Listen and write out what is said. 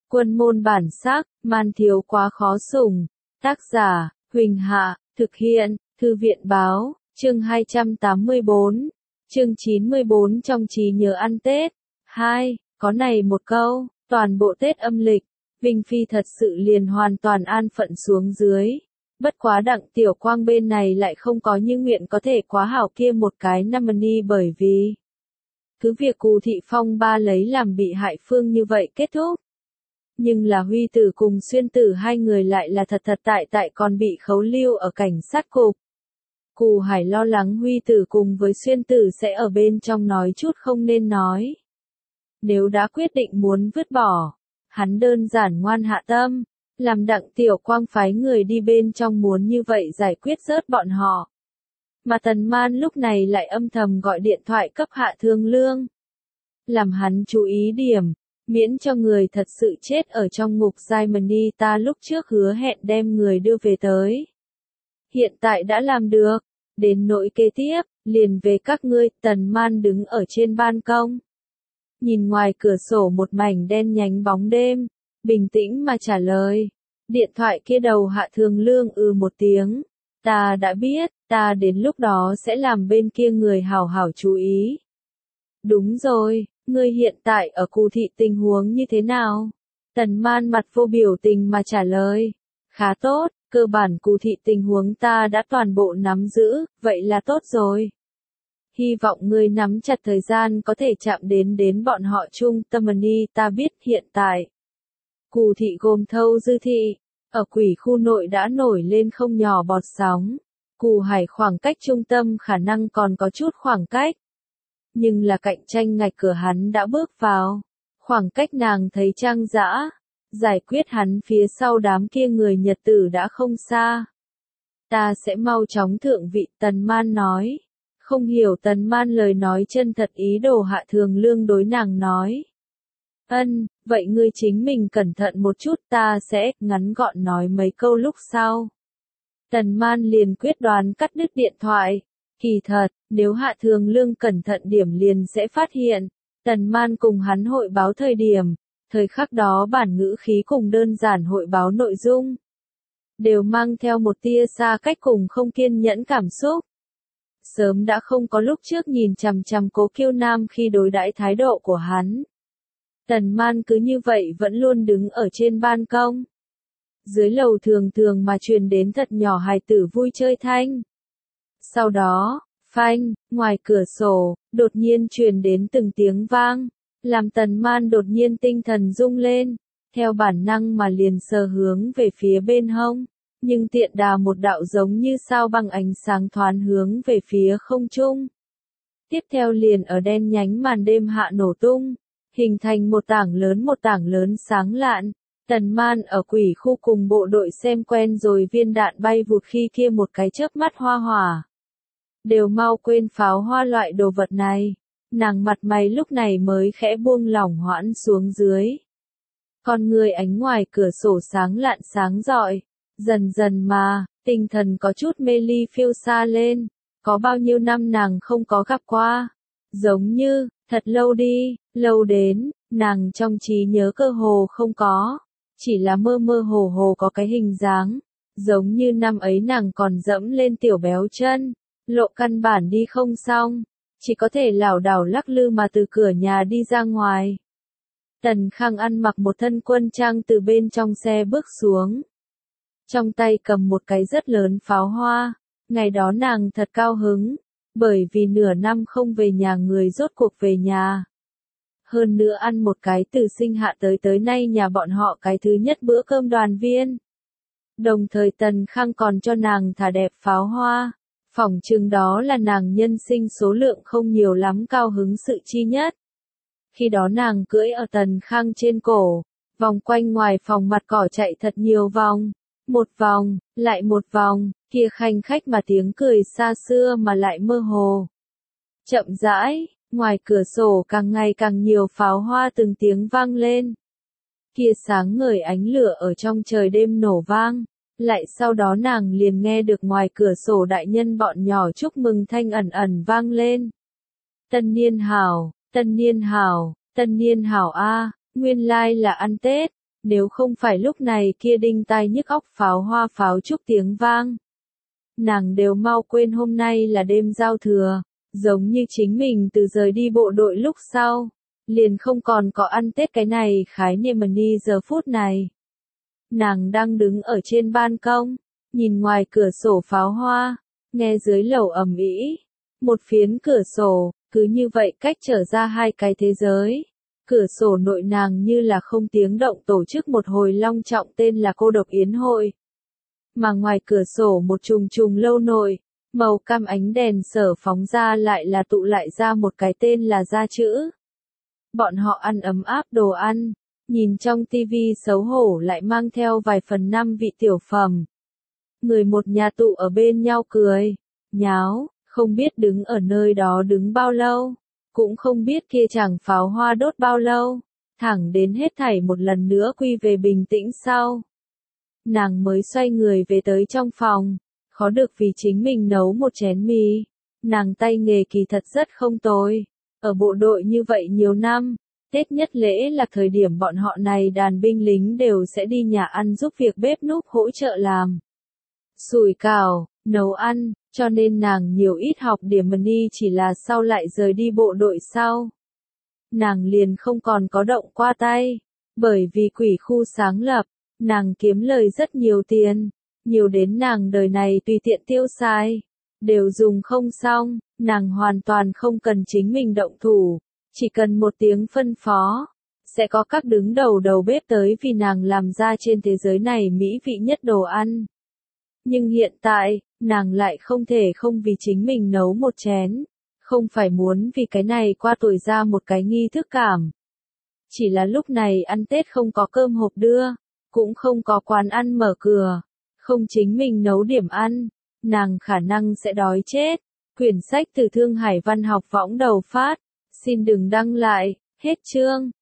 Quân môn bản sắc, man thiếu quá khó sủng. Tác giả, Huỳnh Hạ, thực hiện, Thư viện báo, chương 284, chương 94 trong trí nhớ ăn Tết. 2. Có này một câu, toàn bộ Tết âm lịch, Vinh Phi thật sự liền hoàn toàn an phận xuống dưới. Bất quá Đặng Tiểu Quang bên này lại không có như nguyện có thể quá hảo kia một cái Namani, bởi vì cứ việc Cù Thị Phong ba lấy làm bị hại phương như vậy kết thúc. Nhưng là Huy Tử cùng Xuyên Tử hai người lại là thật tại còn bị khấu lưu ở cảnh sát cục. Cù Hải lo lắng Huy Tử cùng với Xuyên Tử sẽ ở bên trong nói chút không nên nói. Nếu đã quyết định muốn vứt bỏ, hắn đơn giản ngoan hạ tâm, làm Đặng Tiểu Quang phái người đi bên trong muốn như vậy giải quyết rớt bọn họ. Mà Tần Man lúc này lại âm thầm gọi điện thoại cấp Hạ Thương Lương. Làm hắn chú ý điểm, miễn cho người thật sự chết ở trong ngục Diamond, ta lúc trước hứa hẹn đem người đưa về tới. Hiện tại đã làm được, đến nỗi kế tiếp, liền về các ngươi. Tần Man đứng ở trên ban công. Nhìn ngoài cửa sổ một mảnh đen nhánh bóng đêm, bình tĩnh mà trả lời. Điện thoại kia đầu Hạ Thương Lương một tiếng. Ta đã biết, ta đến lúc đó sẽ làm bên kia người hảo hảo chú ý. Đúng rồi, ngươi hiện tại ở Cù Thị tình huống như thế nào? Tần Man mặt vô biểu tình mà trả lời. Khá tốt, cơ bản Cù Thị tình huống ta đã toàn bộ nắm giữ, vậy là tốt rồi. Hy vọng ngươi nắm chặt thời gian có thể chạm đến bọn họ chung tâm đi. Ta biết hiện tại Cù Thị gồm Thâu Dư Thị, ở quỷ khu nội đã nổi lên không nhỏ bọt sóng. Cù Hải khoảng cách trung tâm khả năng còn có chút khoảng cách. Nhưng là cạnh tranh ngạch cửa hắn đã bước vào. Khoảng cách nàng thấy Trang Dã, giải quyết hắn phía sau đám kia người Nhật tử đã không xa. Ta sẽ mau chóng thượng vị, Tần Man nói. Không hiểu Tần Man lời nói chân thật ý đồ. Hạ Thường Lương đối nàng nói. Vậy ngươi chính mình cẩn thận một chút, ta sẽ ngắn gọn nói mấy câu lúc sau. Tần Man liền quyết đoán cắt đứt điện thoại. Kỳ thật, nếu Hạ Thường Lương cẩn thận điểm liền sẽ phát hiện. Tần Man cùng hắn hội báo thời khắc đó bản ngữ khí cùng đơn giản hội báo nội dung. Đều mang theo một tia xa cách cùng không kiên nhẫn cảm xúc. Sớm đã không có lúc trước nhìn chằm chằm Cố Kiêu Nam khi đối đãi thái độ của hắn. Tần Man cứ như vậy vẫn luôn đứng ở trên ban công. Dưới lầu thường mà truyền đến thật nhỏ hài tử vui chơi thanh. Sau đó, phanh, ngoài cửa sổ, đột nhiên truyền đến từng tiếng vang, làm Tần Man đột nhiên tinh thần rung lên, theo bản năng mà liền sờ hướng về phía bên hông, nhưng tiện đà một đạo giống như sao băng ánh sáng thoáng hướng về phía không trung. Tiếp theo liền ở đen nhánh màn đêm hạ nổ tung, hình thành một tảng lớn sáng lạn. Tần Man ở quỷ khu cùng bộ đội xem quen rồi viên đạn bay vụt khi kia một cái chớp mắt hoa hỏa. Đều mau quên pháo hoa loại đồ vật này. Nàng mặt mày lúc này mới khẽ buông lỏng hoãn xuống dưới. Con người ánh ngoài cửa sổ sáng lạn sáng rọi. Dần dần mà, tinh thần có chút mê ly phiêu xa lên. Có bao nhiêu năm nàng không có gặp qua. Giống như, thật lâu đi, lâu đến, nàng trong trí nhớ cơ hồ không có. Chỉ là mơ hồ có cái hình dáng. Giống như năm ấy nàng còn dẫm lên tiểu béo chân. Lộ căn bản đi không xong. Chỉ có thể lảo đảo lắc lư mà từ cửa nhà đi ra ngoài. Tần Khang ăn mặc một thân quân trang từ bên trong xe bước xuống. Trong tay cầm một cái rất lớn pháo hoa. Ngày đó nàng thật cao hứng. Bởi vì nửa năm không về nhà người rốt cuộc về nhà. Hơn nữa ăn một cái từ sinh hạ tới nay nhà bọn họ cái thứ nhất bữa cơm đoàn viên. Đồng thời Tần Khang còn cho nàng thả đẹp pháo hoa. Phỏng chừng đó là nàng nhân sinh số lượng không nhiều lắm cao hứng sự chi nhất. Khi đó nàng cưỡi ở Tần Khang trên cổ, vòng quanh ngoài phòng mặt cỏ chạy thật nhiều vòng. Một vòng, lại một vòng, kia khanh khách mà tiếng cười xa xưa mà lại mơ hồ. Chậm rãi, ngoài cửa sổ càng ngày càng nhiều pháo hoa từng tiếng vang lên. Kia sáng ngời ánh lửa ở trong trời đêm nổ vang. Lại sau đó nàng liền nghe được ngoài cửa sổ đại nhân bọn nhỏ chúc mừng thanh ẩn vang lên. Tân niên hảo, tân niên hảo, tân niên hảo a, nguyên lai là ăn Tết. nếu không phải lúc này kia đinh tai nhức óc pháo hoa pháo trúc tiếng vang. Nàng đều mau quên hôm nay là đêm giao thừa, giống như chính mình từ rời đi bộ đội lúc sau, liền không còn có ăn Tết cái này khái niệm đi giờ phút này. Nàng đang đứng ở trên ban công, nhìn ngoài cửa sổ pháo hoa, nghe dưới lầu ầm ĩ, một phiến cửa sổ, cứ như vậy cách trở ra hai cái thế giới. Cửa sổ nội nàng như là không tiếng động tổ chức một hồi long trọng tên là cô độc yến hội. Mà ngoài cửa sổ một trùng trùng lâu nội, màu cam ánh đèn sở phóng ra lại là tụ lại ra một cái tên là gia chữ. Bọn họ ăn ấm áp đồ ăn, nhìn trong tivi xấu hổ lại mang theo vài phần năm vị tiểu phẩm. Người một nhà tụ ở bên nhau cười, nháo, không biết đứng ở nơi đó đứng bao lâu, cũng không biết kia chẳng pháo hoa đốt bao lâu, thẳng đến hết thảy một lần nữa quy về bình tĩnh sau. Nàng mới xoay người về tới trong phòng, khó được vì chính mình nấu một chén mì. Nàng tay nghề kỳ thật rất không tồi, ở bộ đội như vậy nhiều năm, Tết nhất lễ là thời điểm bọn họ này đàn binh lính đều sẽ đi nhà ăn giúp việc bếp núc hỗ trợ làm sủi cảo, nấu ăn, cho nên nàng nhiều ít học điểm mani chỉ là sau lại rời đi bộ đội sau. Nàng liền không còn có động qua tay, bởi vì quỷ khu sáng lập, nàng kiếm lời rất nhiều tiền, nhiều đến nàng đời này tùy tiện tiêu xài, đều dùng không xong, nàng hoàn toàn không cần chính mình động thủ, chỉ cần một tiếng phân phó, sẽ có các đứng đầu bếp tới vì nàng làm ra trên thế giới này mỹ vị nhất đồ ăn. Nhưng hiện tại, nàng lại không thể không vì chính mình nấu một chén, không phải muốn vì cái này qua tuổi ra một cái nghi thức cảm. Chỉ là lúc này ăn Tết không có cơm hộp đưa, cũng không có quán ăn mở cửa, không chính mình nấu điểm ăn, nàng khả năng sẽ đói chết. Quyển sách từ Thương Hải Văn học võng đầu phát, xin đừng đăng lại, hết chương.